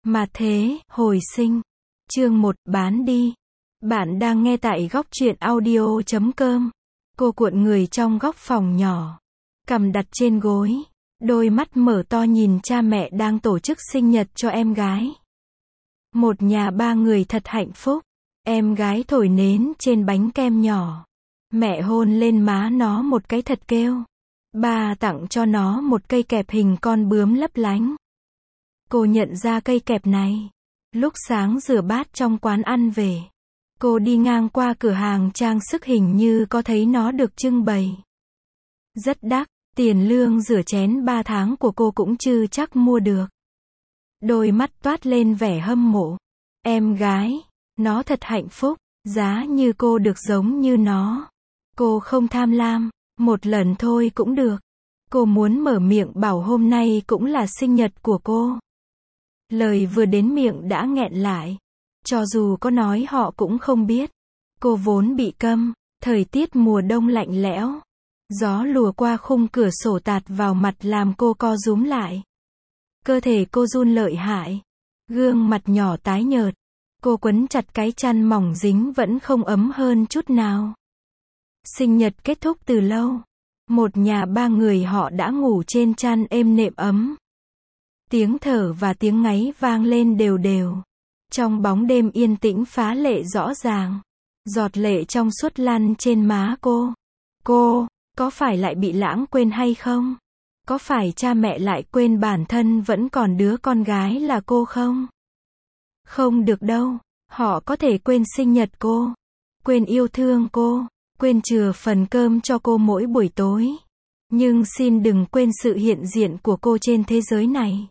Mà thế, hồi sinh. Chương 1, bán đi. Bạn đang nghe tại góc truyện audio.com. Cô cuộn người trong góc phòng nhỏ, cằm đặt trên gối, đôi mắt mở to nhìn cha mẹ đang tổ chức sinh nhật cho em gái. Một nhà ba người thật hạnh phúc. Em gái thổi nến trên bánh kem nhỏ. Mẹ hôn lên má nó một cái thật kêu. Ba tặng cho nó một cây kẹp hình con bướm lấp lánh. Cô nhận ra cây kẹp này lúc sáng rửa bát trong quán ăn về. Cô đi ngang qua cửa hàng trang sức hình như có thấy nó được trưng bày. Rất đắt, tiền lương rửa chén 3 tháng của cô cũng chưa chắc mua được. Đôi mắt toát lên vẻ hâm mộ. Em gái, nó thật hạnh phúc, giá như cô được giống như nó. Cô không tham lam, một lần thôi cũng được. Cô muốn mở miệng bảo hôm nay cũng là sinh nhật của cô. Lời vừa đến miệng đã nghẹn lại. Cho dù có nói họ cũng không biết. Cô vốn bị câm, thời tiết mùa đông lạnh lẽo. Gió lùa qua khung cửa sổ tạt vào mặt làm cô co rúm lại. Cơ thể cô run lợi hại. Gương mặt nhỏ tái nhợt. Cô quấn chặt cái chăn mỏng dính vẫn không ấm hơn chút nào. Sinh nhật kết thúc từ lâu. Một nhà ba người họ đã ngủ trên chăn êm nệm ấm. Tiếng thở và tiếng ngáy vang lên đều đều. Trong bóng đêm yên tĩnh phá lệ rõ ràng. Giọt lệ trong suốt lăn trên má cô. Cô, có phải lại bị lãng quên hay không? Có phải cha mẹ lại quên bản thân vẫn còn đứa con gái là cô không? Không được đâu. Họ có thể quên sinh nhật cô. Quên yêu thương cô. Quên chừa phần cơm cho cô mỗi buổi tối. Nhưng xin đừng quên sự hiện diện của cô trên thế giới này.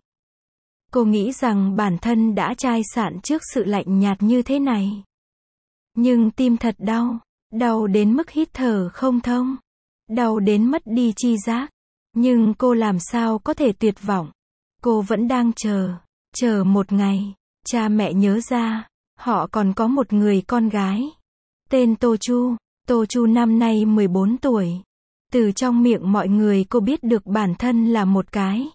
Cô nghĩ rằng bản thân đã chai sạn trước sự lạnh nhạt như thế này. Nhưng tim thật đau. Đau đến mức hít thở không thông. Đau đến mất đi tri giác. Nhưng cô làm sao có thể tuyệt vọng. Cô vẫn đang chờ một ngày. Cha mẹ nhớ ra, họ còn có một người con gái. Tên Tô Chu. Tô Chu năm nay 14 tuổi. Từ trong miệng mọi người cô biết được bản thân là một cái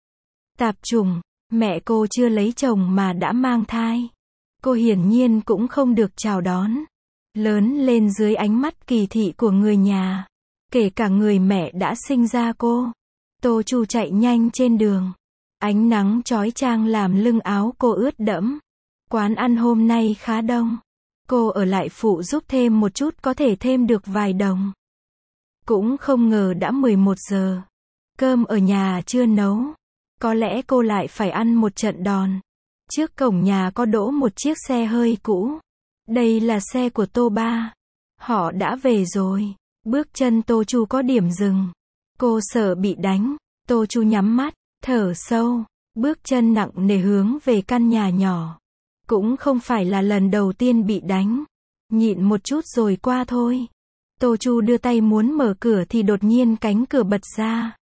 tạp chủng. Mẹ cô chưa lấy chồng mà đã mang thai. Cô hiển nhiên cũng không được chào đón. Lớn lên dưới ánh mắt kỳ thị của người nhà. Kể cả người mẹ đã sinh ra cô. Tô Chu chạy nhanh trên đường. Ánh nắng chói chang làm lưng áo cô ướt đẫm. Quán ăn hôm nay khá đông. Cô ở lại phụ giúp thêm một chút có thể thêm được vài đồng. Cũng không ngờ đã 11 giờ. Cơm ở nhà chưa nấu. Có lẽ cô lại phải ăn một trận đòn. Trước cổng nhà có đỗ một chiếc xe hơi cũ. Đây là xe của Tô Ba. Họ đã về rồi. Bước chân Tô Chu có điểm dừng. Cô sợ bị đánh. Tô Chu nhắm mắt, thở sâu. Bước chân nặng nề hướng về căn nhà nhỏ. Cũng không phải là lần đầu tiên bị đánh. Nhịn một chút rồi qua thôi. Tô Chu đưa tay muốn mở cửa thì đột nhiên cánh cửa bật ra.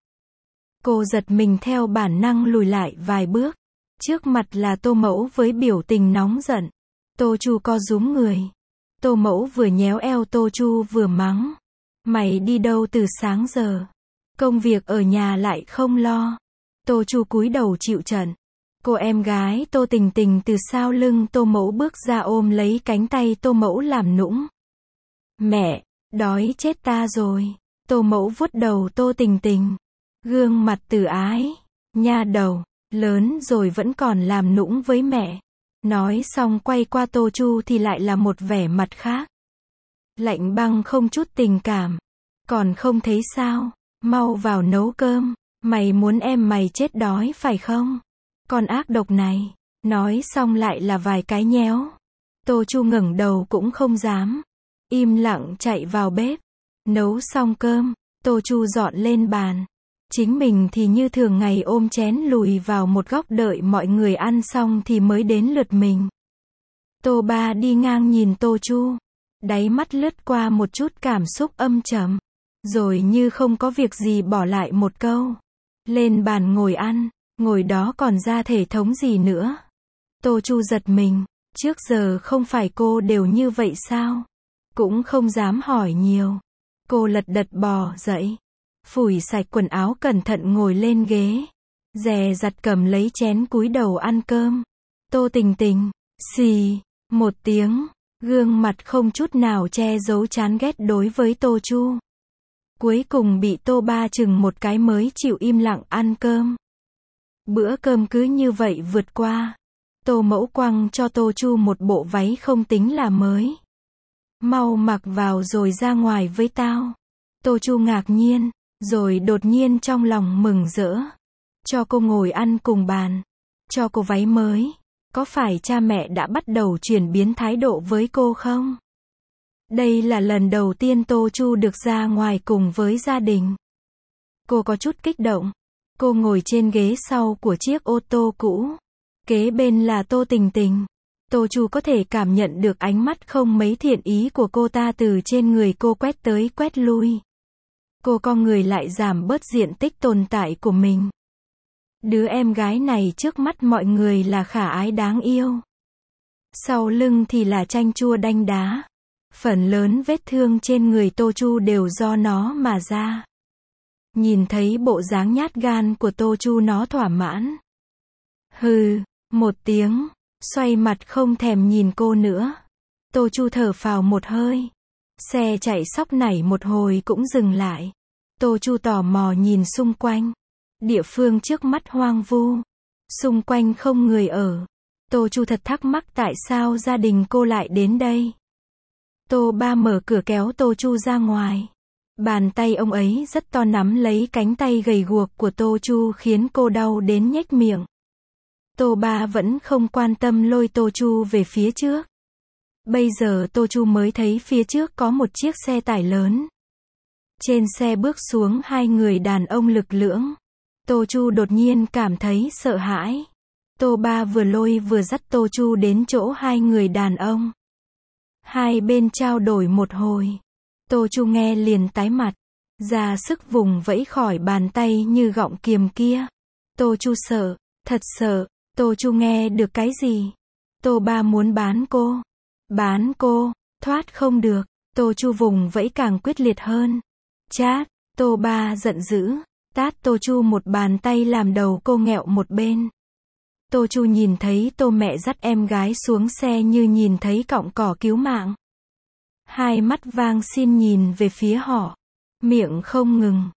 Cô giật mình theo bản năng lùi lại vài bước. Trước mặt là Tô Mẫu với biểu tình nóng giận. Tô Chu co rúm người. Tô Mẫu vừa nhéo eo Tô Chu vừa mắng. Mày đi đâu từ sáng giờ? Công việc ở nhà lại không lo. Tô Chu cúi đầu chịu trận. Cô em gái Tô Tình Tình từ sau lưng Tô Mẫu bước ra ôm lấy cánh tay Tô Mẫu làm nũng. Mẹ, đói chết ta rồi. Tô Mẫu vuốt đầu Tô Tình Tình. Gương mặt từ ái. Nha đầu, lớn rồi vẫn còn làm nũng với mẹ. Nói xong quay qua Tô Chu thì lại là một vẻ mặt khác. Lạnh băng không chút tình cảm. Còn không thấy sao? Mau vào nấu cơm. Mày muốn em mày chết đói phải không? Con ác độc này. Nói xong lại là vài cái nhéo. Tô Chu ngẩng đầu cũng không dám. Im lặng chạy vào bếp. Nấu xong cơm. Tô Chu dọn lên bàn. Chính mình thì như thường ngày ôm chén lùi vào một góc đợi mọi người ăn xong thì mới đến lượt mình. Tô Ba đi ngang nhìn Tô Chu. Đáy mắt lướt qua một chút cảm xúc âm trầm. Rồi như không có việc gì bỏ lại một câu. Lên bàn ngồi ăn. Ngồi đó còn ra thể thống gì nữa. Tô Chu giật mình. Trước giờ không phải cô đều như vậy sao? Cũng không dám hỏi nhiều. Cô lật đật bò dậy. Phủi sạch quần áo cẩn thận ngồi lên ghế. Dè dặt cầm lấy chén cúi đầu ăn cơm. Tô Tình Tình, xì, một tiếng, gương mặt không chút nào che giấu chán ghét đối với Tô Chu. Cuối cùng bị Tô Ba chừng một cái mới chịu im lặng ăn cơm. Bữa cơm cứ như vậy vượt qua. Tô Mẫu quăng cho Tô Chu một bộ váy không tính là mới. Mau mặc vào rồi ra ngoài với tao. Tô Chu ngạc nhiên, rồi đột nhiên trong lòng mừng rỡ. Cho cô ngồi ăn cùng bàn. Cho cô váy mới. Có phải cha mẹ đã bắt đầu chuyển biến thái độ với cô không? Đây là lần đầu tiên Tô Chu được ra ngoài cùng với gia đình. Cô có chút kích động. Cô ngồi trên ghế sau của chiếc ô tô cũ. Kế bên là Tô Tình Tình. Tô Chu có thể cảm nhận được ánh mắt không mấy thiện ý của cô ta từ trên người cô quét tới quét lui. Cô con người lại giảm bớt diện tích tồn tại của mình. Đứa em gái này trước mắt mọi người là khả ái đáng yêu. Sau lưng thì là chanh chua đanh đá. Phần lớn vết thương trên người Tô Chu đều do nó mà ra. Nhìn thấy bộ dáng nhát gan của Tô Chu nó thỏa mãn. Hừ, một tiếng, xoay mặt không thèm nhìn cô nữa. Tô Chu thở phào một hơi. Xe chạy sóc nảy một hồi cũng dừng lại. Tô Chu tò mò nhìn xung quanh. Địa phương trước mắt hoang vu. Xung quanh không người ở. Tô Chu thật thắc mắc tại sao gia đình cô lại đến đây. Tô Ba mở cửa kéo Tô Chu ra ngoài. Bàn tay ông ấy rất to nắm lấy cánh tay gầy guộc của Tô Chu khiến cô đau đến nhếch miệng. Tô Ba vẫn không quan tâm lôi Tô Chu về phía trước. Bây giờ Tô Chu mới thấy phía trước có một chiếc xe tải lớn. Trên xe bước xuống hai người đàn ông lực lưỡng. Tô Chu đột nhiên cảm thấy sợ hãi. Tô Ba vừa lôi vừa dắt Tô Chu đến chỗ hai người đàn ông. Hai bên trao đổi một hồi. Tô Chu nghe liền tái mặt. Ra sức vùng vẫy khỏi bàn tay như gọng kiềm kia. Tô Chu sợ, thật sợ. Tô Chu nghe được cái gì? Tô Ba muốn bán cô. Bán cô, thoát không được. Tô Chu vùng vẫy càng quyết liệt hơn. Chát, Tô Ba giận dữ. Tát Tô Chu một bàn tay làm đầu cô nghẹo một bên. Tô Chu nhìn thấy Tô mẹ dắt em gái xuống xe như nhìn thấy cọng cỏ cứu mạng. Hai mắt vang xin nhìn về phía họ. Miệng không ngừng.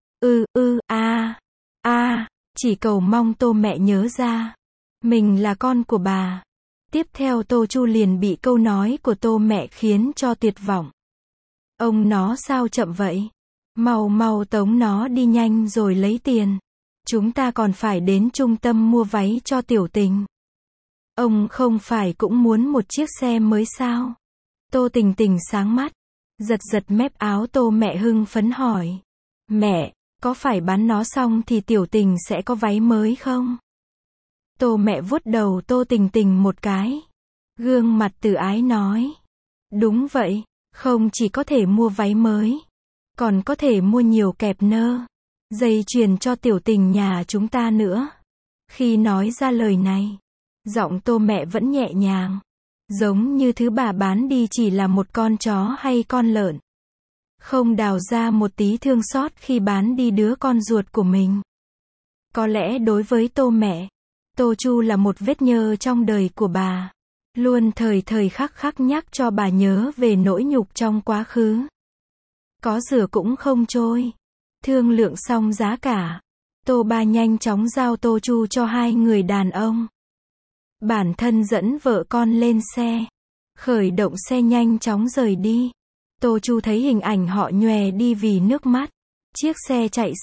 Chỉ cầu mong Tô mẹ nhớ ra. Mình là con của bà. Tiếp theo Tô Chu liền bị câu nói của Tô mẹ khiến cho tuyệt vọng. Ông nó sao chậm vậy? Mau mau tống nó đi nhanh rồi lấy tiền. Chúng ta còn phải đến trung tâm mua váy cho Tiểu Tình. Ông không phải cũng muốn một chiếc xe mới sao? Tô Tình Tình sáng mắt. Giật giật mép áo Tô mẹ hưng phấn hỏi. Mẹ, có phải bán nó xong thì Tiểu Tình sẽ có váy mới không? Tô mẹ vuốt đầu Tô Tình Tình một cái. Gương mặt từ ái nói. Đúng vậy, không chỉ có thể mua váy mới. Còn có thể mua nhiều kẹp nơ. Dây chuyền cho Tiểu Tình nhà chúng ta nữa. Khi nói ra lời này, giọng Tô mẹ vẫn nhẹ nhàng. Giống như thứ bà bán đi chỉ là một con chó hay con lợn. Không đào ra một tí thương xót khi bán đi đứa con ruột của mình. Có lẽ đối với Tô mẹ, Tô Chu là một vết nhơ trong đời của bà. Luôn thời thời khắc khắc nhắc cho bà nhớ về nỗi nhục trong quá khứ. Có rửa cũng không trôi. Thương lượng xong giá cả. Tô Ba nhanh chóng giao Tô Chu cho hai người đàn ông. Bản thân dẫn vợ con lên xe. Khởi động xe nhanh chóng rời đi. Tô Chu thấy hình ảnh họ nhòe đi vì nước mắt. Chiếc xe chạy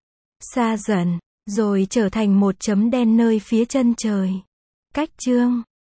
xa dần, rồi trở thành một chấm đen nơi phía chân trời. Cách chương